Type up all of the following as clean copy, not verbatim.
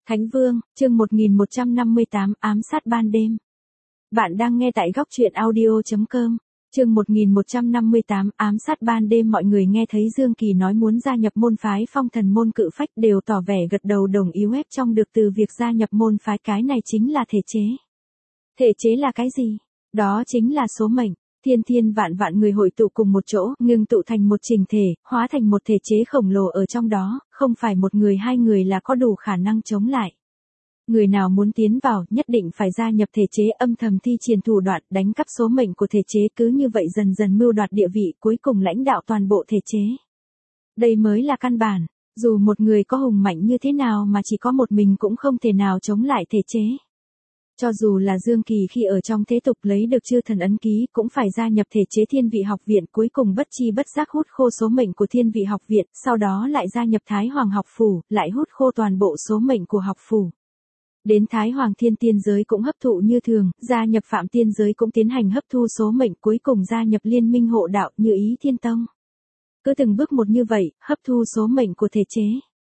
Thánh Vương, chương 1158, ám sát ban đêm. Bạn đang nghe tại góc truyện audio.com. Chương 1158, ám sát ban đêm. Mọi người nghe thấy Dương Kỳ nói muốn gia nhập môn phái Phong Thần môn Cự Phách đều tỏ vẻ gật đầu đồng ý. Ép trong được từ việc gia nhập môn phái, cái này chính là thể chế. Thể chế là cái gì? Đó chính là số mệnh. Thiên thiên vạn vạn người hội tụ cùng một chỗ, ngưng tụ thành một chỉnh thể, hóa thành một thể chế khổng lồ ở trong đó, không phải một người hai người là có đủ khả năng chống lại. Người nào muốn tiến vào, nhất định phải gia nhập thể chế, âm thầm thi triển thủ đoạn, đánh cắp số mệnh của thể chế, cứ như vậy dần dần mưu đoạt địa vị, cuối cùng lãnh đạo toàn bộ thể chế. Đây mới là căn bản, dù một người có hùng mạnh như thế nào mà chỉ có một mình cũng không thể nào chống lại thể chế. Cho dù là Dương Kỳ khi ở trong thế tục lấy được chư thần ấn ký cũng phải gia nhập thể chế Thiên Vị Học Viện, cuối cùng bất chi bất giác hút khô số mệnh của Thiên Vị Học Viện, sau đó lại gia nhập Thái Hoàng học phủ, lại hút khô toàn bộ số mệnh của học phủ. Đến Thái Hoàng Thiên Tiên giới cũng hấp thụ như thường, gia nhập Phạm Tiên giới cũng tiến hành hấp thu số mệnh, cuối cùng gia nhập Liên minh hộ đạo Như Ý Thiên Tông. Cứ từng bước một như vậy, hấp thu số mệnh của thể chế.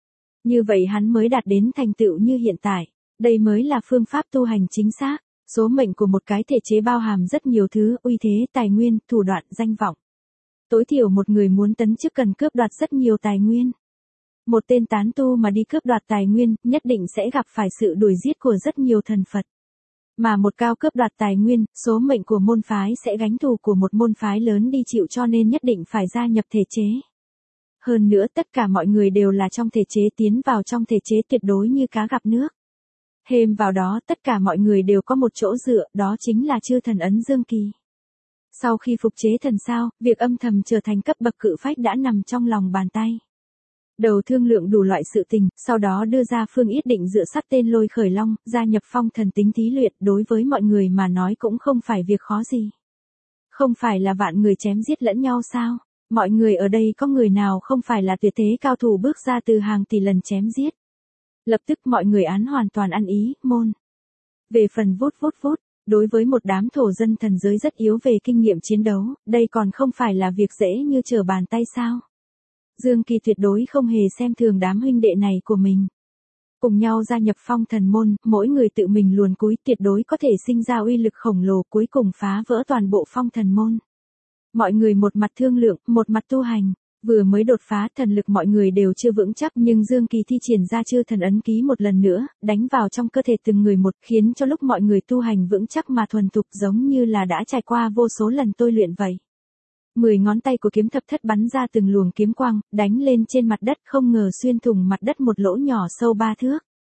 Như vậy hắn mới đạt đến thành tựu như hiện tại. Đây mới là phương pháp tu hành chính xác. Số mệnh của một cái thể chế bao hàm rất nhiều thứ, uy thế, tài nguyên, thủ đoạn, danh vọng. Tối thiểu một người muốn tấn chức cần cướp đoạt rất nhiều tài nguyên. Một tên tán tu mà đi cướp đoạt tài nguyên, nhất định sẽ gặp phải sự đuổi giết của rất nhiều thần Phật. Mà một cao cướp đoạt tài nguyên, số mệnh của môn phái sẽ gánh thù của một môn phái lớn đi chịu, cho nên nhất định phải gia nhập thể chế. Hơn nữa tất cả mọi người đều là trong thể chế, tiến vào trong thể chế tuyệt đối như cá gặp nước. Thêm vào đó tất cả mọi người đều có một chỗ dựa, đó chính là chư thần ấn Dương Kỳ. Sau khi phục chế thần sao, việc âm thầm trở thành cấp bậc cự phách đã nằm trong lòng bàn tay. Đầu thương lượng đủ loại sự tình, sau đó đưa ra phương yết định dựa sắt tên Lôi Khởi Long, gia nhập Phong Thần tính thí luyện, đối với mọi người mà nói cũng không phải việc khó gì. Không phải là vạn người chém giết lẫn nhau sao? Mọi người ở đây có người nào không phải là tuyệt thế cao thủ bước ra từ hàng tỷ lần chém giết? Lập tức mọi người án hoàn toàn ăn ý, môn. Về phần vút, đối với một đám thổ dân thần giới rất yếu về kinh nghiệm chiến đấu, đây còn không phải là việc dễ như trở bàn tay sao. Dương Kỳ tuyệt đối không hề xem thường đám huynh đệ này của mình. Cùng nhau gia nhập Phong Thần môn, mỗi người tự mình luồn cúi, tuyệt đối có thể sinh ra uy lực khổng lồ, cuối cùng phá vỡ toàn bộ Phong Thần môn. Mọi người một mặt thương lượng, một mặt tu hành. Vừa mới đột phá, thần lực mọi người đều chưa vững chắc, nhưng Dương Kỳ thi triển ra chư thần ấn ký một lần nữa, đánh vào trong cơ thể từng người một, khiến cho lúc mọi người tu hành vững chắc mà thuần thục, giống như là đã trải qua vô số lần tôi luyện vậy. 10 ngón tay của kiếm thập thất bắn ra từng luồng kiếm quang, đánh lên trên mặt đất, không ngờ xuyên thủng mặt đất một lỗ nhỏ sâu 3 thước.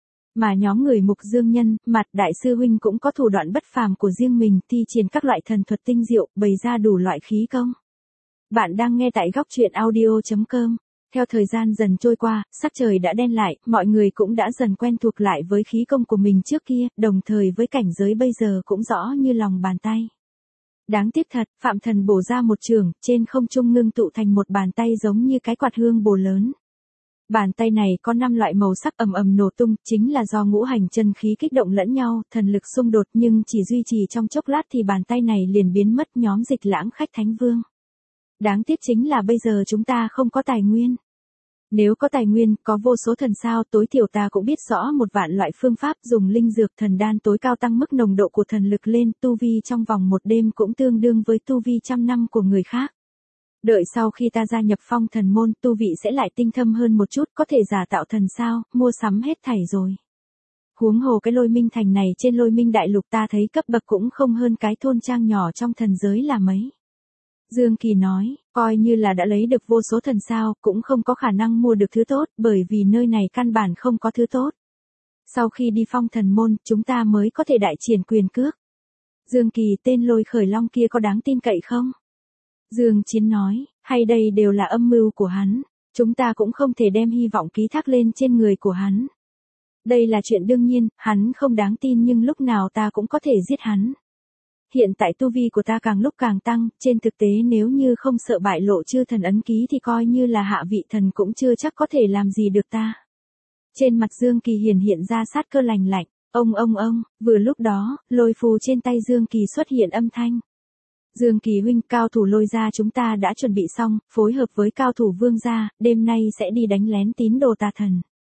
Mà nhóm người Mục Dương Nhân, Mặt đại sư huynh cũng có thủ đoạn bất phàm của riêng mình, thi triển các loại thần thuật tinh diệu, bày ra đủ loại khí công. Bạn đang nghe tại góc truyện audio.com. Theo thời gian dần trôi qua, sắc trời đã đen lại, mọi người cũng đã dần quen thuộc lại với khí công của mình trước kia, đồng thời với cảnh giới bây giờ cũng rõ như lòng bàn tay. Đáng tiếc thật, Phạm Thần bổ ra một trường, trên không trung ngưng tụ thành một bàn tay giống như cái quạt hương bồ lớn. Bàn tay này có 5 loại màu sắc ầm ầm nổ tung, chính là do ngũ hành chân khí kích động lẫn nhau, thần lực xung đột, nhưng chỉ duy trì trong chốc lát thì bàn tay này liền biến mất. Nhóm Dịch Lãng khách Thánh Vương. Đáng tiếc chính là bây giờ chúng ta không có tài nguyên. Nếu có tài nguyên, có vô số thần sao, tối thiểu ta cũng biết rõ một vạn loại phương pháp dùng linh dược thần đan tối cao tăng mức nồng độ của thần lực lên, tu vi trong vòng một đêm cũng tương đương với tu vi trăm năm của người khác. Đợi sau khi ta gia nhập Phong Thần môn, tu vị sẽ lại tinh thâm hơn một chút, có thể giả tạo thần sao, mua sắm hết thảy rồi. Huống hồ cái Lôi Minh thành này trên Lôi Minh đại lục ta thấy cấp bậc cũng không hơn cái thôn trang nhỏ trong thần giới là mấy. Dương Kỳ nói, coi như là đã lấy được vô số thần sao, cũng không có khả năng mua được thứ tốt, bởi vì nơi này căn bản không có thứ tốt. Sau khi đi Phong Thần môn, chúng ta mới có thể đại triển quyền cước. Dương Kỳ, tên Lôi Khởi Long kia có đáng tin cậy không? Dương Chiến nói, hay đây đều là âm mưu của hắn, chúng ta cũng không thể đem hy vọng ký thác lên trên người của hắn. Đây là chuyện đương nhiên, hắn không đáng tin nhưng lúc nào ta cũng có thể giết hắn. Hiện tại tu vi của ta càng lúc càng tăng, trên thực tế nếu như không sợ bại lộ chư thần ấn ký thì coi như là hạ vị thần cũng chưa chắc có thể làm gì được ta. Trên mặt Dương Kỳ hiện ra sát cơ lành lạnh, ông, vừa lúc đó, lôi phù trên tay Dương Kỳ xuất hiện âm thanh. Dương Kỳ huynh, cao thủ Lôi gia chúng ta đã chuẩn bị xong, phối hợp với cao thủ Vương gia, đêm nay sẽ đi đánh lén tín đồ tà thần.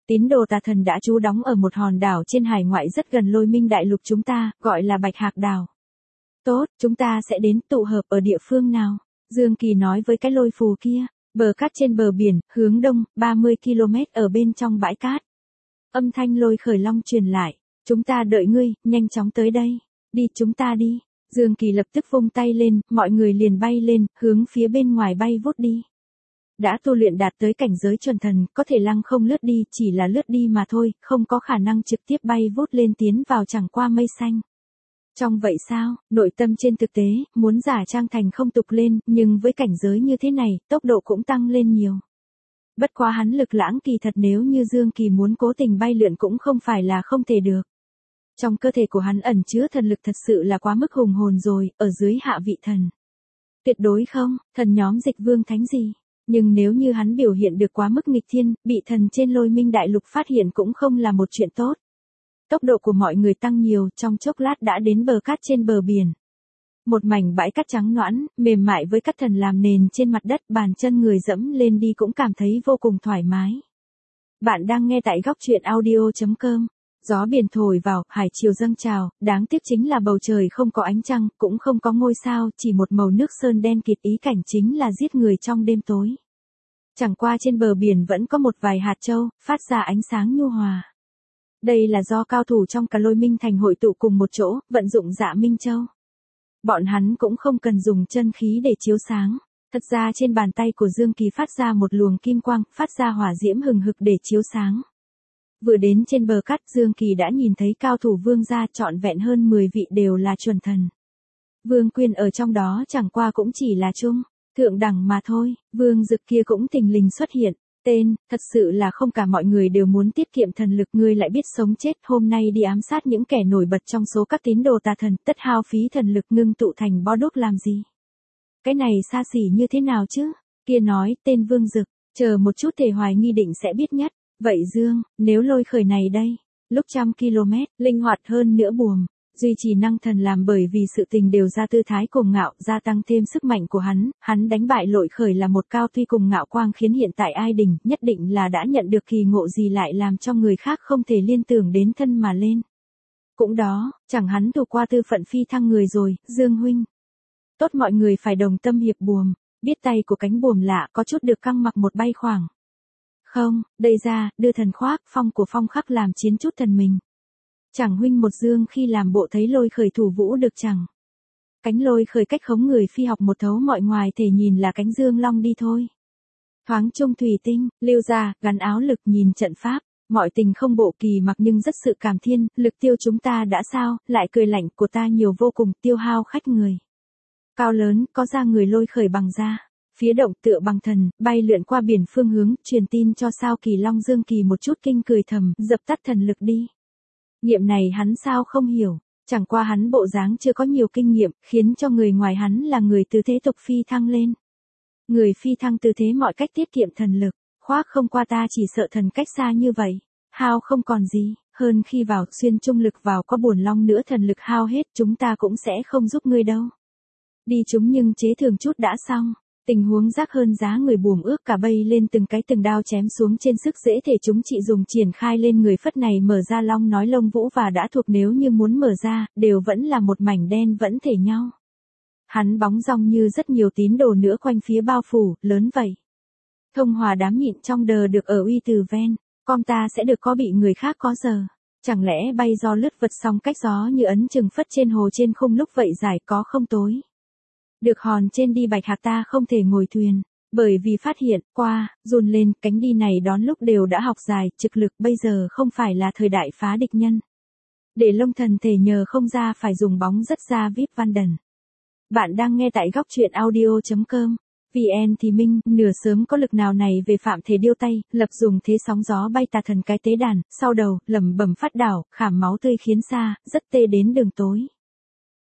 Tín đồ tà thần đã trú đóng ở một hòn đảo trên hải ngoại rất gần Lôi Minh Đại Lục chúng ta, gọi là Bạch Hạc Đảo. Tốt, chúng ta sẽ đến tụ hợp ở địa phương nào? Dương Kỳ nói với cái lôi phù kia, bờ cát trên bờ biển, hướng đông, 30 km ở bên trong bãi cát. Âm thanh Lôi Khởi Long truyền lại, chúng ta đợi ngươi, nhanh chóng tới đây. Đi chúng ta đi. Dương Kỳ lập tức vung tay lên, mọi người liền bay lên, hướng phía bên ngoài bay vút đi. Đã tu luyện đạt tới cảnh giới chuẩn thần, có thể lăng không lướt đi, chỉ là lướt đi mà thôi, không có khả năng trực tiếp bay vút lên tiến vào chẳng qua mây xanh. Trong vậy sao, nội tâm trên thực tế, muốn giả trang thành không tục lên, nhưng với cảnh giới như thế này, tốc độ cũng tăng lên nhiều. Bất quá hắn lực lãng kỳ thật nếu như Dương Kỳ muốn cố tình bay lượn cũng không phải là không thể được. Trong cơ thể của hắn ẩn chứa thần lực thật sự là quá mức hùng hồn rồi, ở dưới hạ vị thần. Tuyệt đối không, thần nhóm Dịch Vương Thánh gì. Nhưng nếu như hắn biểu hiện được quá mức nghịch thiên, bị thần trên Lôi Minh Đại Lục phát hiện cũng không là một chuyện tốt. Tốc độ của mọi người tăng nhiều, trong chốc lát đã đến bờ cát trên bờ biển. Một mảnh bãi cát trắng nõn, mềm mại với cát thần làm nền trên mặt đất, bàn chân người dẫm lên đi cũng cảm thấy vô cùng thoải mái. Bạn đang nghe tại góc truyện audio.com. Gió biển thổi vào, hải chiều dâng trào, đáng tiếc chính là bầu trời không có ánh trăng, cũng không có ngôi sao, chỉ một màu nước sơn đen kịt, ý cảnh chính là giết người trong đêm tối. Chẳng qua trên bờ biển vẫn có một vài hạt châu, phát ra ánh sáng nhu hòa. Đây là do cao thủ trong cả Lôi Minh Thành hội tụ cùng một chỗ, vận dụng Dạ Minh Châu. Bọn hắn cũng không cần dùng chân khí để chiếu sáng. Thật ra trên bàn tay của Dương Kỳ phát ra một luồng kim quang, phát ra hỏa diễm hừng hực để chiếu sáng. Vừa đến trên bờ cát, Dương Kỳ đã nhìn thấy cao thủ Vương gia trọn vẹn hơn 10 vị đều là chuẩn thần. Vương Quyên ở trong đó chẳng qua cũng chỉ là trung, thượng đẳng mà thôi, Vương Dực kia cũng thình lình xuất hiện. Tên, thật sự là không cả mọi người đều muốn tiết kiệm thần lực, ngươi lại biết sống chết, hôm nay đi ám sát những kẻ nổi bật trong số các tín đồ tà thần, tất hao phí thần lực ngưng tụ thành bó đuốc làm gì? Cái này xa xỉ như thế nào chứ? Kia nói, tên Vương Dực, chờ một chút Tề Hoài nghi định sẽ biết nhất. Vậy Dương, nếu Lôi Khởi này đây, lúc 100 km, linh hoạt hơn nữa buồm, duy trì năng thần làm bởi vì sự tình đều ra tư thái cuồng ngạo, gia tăng thêm sức mạnh của hắn đánh bại Lôi Khởi là một cao tuy cùng ngạo quang khiến hiện tại ai đình, nhất định là đã nhận được kỳ ngộ gì lại làm cho người khác không thể liên tưởng đến thân mà lên. Cũng đó, chẳng hắn thuộc qua tư phận phi thăng người rồi, Dương huynh. Tốt mọi người phải đồng tâm hiệp buồm, biết tay của cánh buồm lạ có chút được căng mặc một bay khoảng. Không, đây ra, đưa thần khoác, phong của phong khắc làm chiến chút thần mình. Chẳng huynh một Dương khi làm bộ thấy Lôi Khởi thủ vũ được chẳng. Cánh Lôi Khởi cách khống người phi học một thấu mọi ngoài thể nhìn là cánh Dương Long đi thôi. Thoáng trung thủy tinh, Lưu gia, gắn áo lực nhìn trận pháp, mọi tình không bộ kỳ mặc nhưng rất sự cảm thiên, lực tiêu chúng ta đã sao, lại cười lạnh của ta nhiều vô cùng, tiêu hao khách người. Cao lớn, có ra người Lôi Khởi bằng da. Phía động tựa bằng thần, bay lượn qua biển phương hướng, truyền tin cho sao Kỳ Long Dương Kỳ một chút kinh cười thầm, dập tắt thần lực đi. Nghiệm này hắn sao không hiểu, chẳng qua hắn bộ dáng chưa có nhiều kinh nghiệm, khiến cho người ngoài hắn là người từ thế tục phi thăng lên. Người phi thăng từ thế mọi cách tiết kiệm thần lực, khoác không qua ta chỉ sợ thần cách xa như vậy, hao không còn gì, hơn khi vào xuyên trung lực vào có buồn long nữa thần lực hao hết chúng ta cũng sẽ không giúp ngươi đâu. Đi chúng nhưng chế thường chút đã xong. Tình huống rác hơn giá người buồm ước cả bay lên từng cái từng đao chém xuống trên sức dễ thể chúng chị dùng triển khai lên người phất này mở ra long nói lông vũ và đã thuộc nếu như muốn mở ra, đều vẫn là một mảnh đen vẫn thể nhau. Hắn bóng rong như rất nhiều tín đồ nữa quanh phía bao phủ, lớn vậy. Thông hòa đám nhịn trong đờ được ở uy từ ven, con ta sẽ được có bị người khác có giờ. Chẳng lẽ bay do lướt vật xong cách gió như ấn chừng phất trên hồ trên khung lúc vậy giải có không tối. Được hòn trên đi Bạch Hạc ta không thể ngồi thuyền, bởi vì phát hiện, qua, run lên, cánh đi này đón lúc đều đã học dài, trực lực bây giờ không phải là thời đại phá địch nhân. Để lông thần thể nhờ không ra phải dùng bóng rất ra VIP Văn Đần. Bạn đang nghe tại góc truyện audio.com. VN thì minh, nửa sớm có lực nào này về phạm thể điêu tay, lập dùng thế sóng gió bay tà thần cái tế đàn, sau đầu, lẩm bẩm phát đảo, khảm máu tươi khiến xa, rất tê đến đường tối.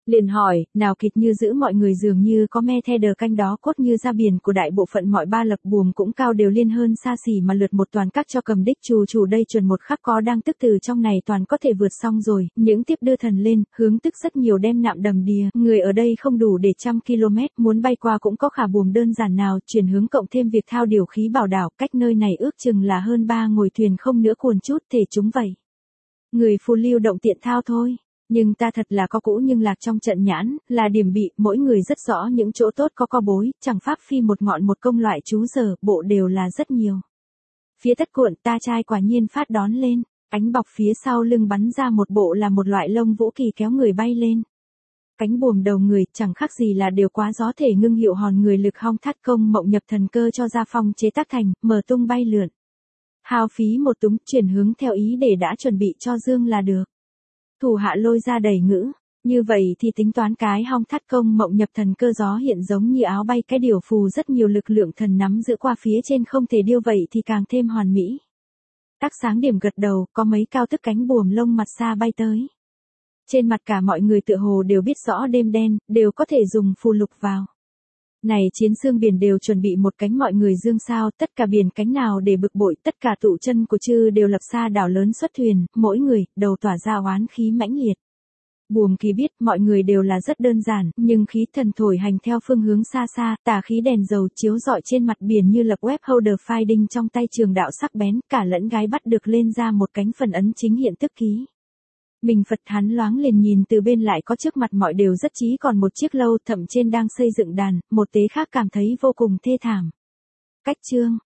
Liền hỏi, nào kịch như giữ mọi người dường như có me the đờ canh đó cốt như ra biển của đại bộ phận mọi ba lập buồm cũng cao đều liên hơn xa xỉ mà lượt một toàn các cho cầm đích chủ đây chuẩn một khắc có đang tức từ trong này toàn có thể vượt xong rồi, những tiếp đưa thần lên, hướng tức rất nhiều đem nạm đầm đìa, người ở đây không đủ để 100 km, muốn bay qua cũng có khả buồm đơn giản nào, chuyển hướng cộng thêm việc thao điều khí bảo đảo, cách nơi này ước chừng là hơn 3 ngồi thuyền không nữa cuồn chút thể chúng vậy. Người phù lưu động tiện thao thôi. Nhưng ta thật là có cũ nhưng lạc trong trận nhãn, là điểm bị, mỗi người rất rõ những chỗ tốt có bối, chẳng pháp phi một ngọn một công loại chú giờ, bộ đều là rất nhiều. Phía tất cuộn ta trai quả nhiên phát đón lên, cánh bọc phía sau lưng bắn ra một bộ là một loại lông vũ kỳ kéo người bay lên. Cánh buồm đầu người chẳng khác gì là đều quá gió thể ngưng hiệu hòn người lực hong thắt công mộng nhập thần cơ cho ra phong chế tác thành, mở tung bay lượn. Hao phí một túng chuyển hướng theo ý để đã chuẩn bị cho dương là được. Thủ hạ lôi ra đầy ngữ, như vậy thì tính toán cái hong thắt công mộng nhập thần cơ gió hiện giống như áo bay cái điều phù rất nhiều lực lượng thần nắm giữ qua phía trên không thể điêu vậy thì càng thêm hoàn mỹ. Tác sáng điểm gật đầu, có mấy cao tức cánh buồm lông mặt xa bay tới. Trên mặt cả mọi người tựa hồ đều biết rõ đêm đen, đều có thể dùng phù lục vào. Này chiến xương biển đều chuẩn bị một cánh mọi người dương sao, tất cả biển cánh nào để bực bội, tất cả tụ chân của chư đều lập xa đảo lớn xuất thuyền, mỗi người, đầu tỏa ra oán khí mãnh liệt. Buồm kỳ biết mọi người đều là rất đơn giản, nhưng khí thần thổi hành theo phương hướng xa xa, tà khí đèn dầu chiếu rọi trên mặt biển như lập web holder finding trong tay trường đạo sắc bén, cả lẫn gái bắt được lên ra một cánh phần ấn chính hiện tức ký. Mình Phật hắn loáng liền nhìn từ bên lại có trước mặt mọi đều rất chí còn một chiếc lâu thậm trên đang xây dựng đàn, một tế khác cảm thấy vô cùng thê thảm. Cách chương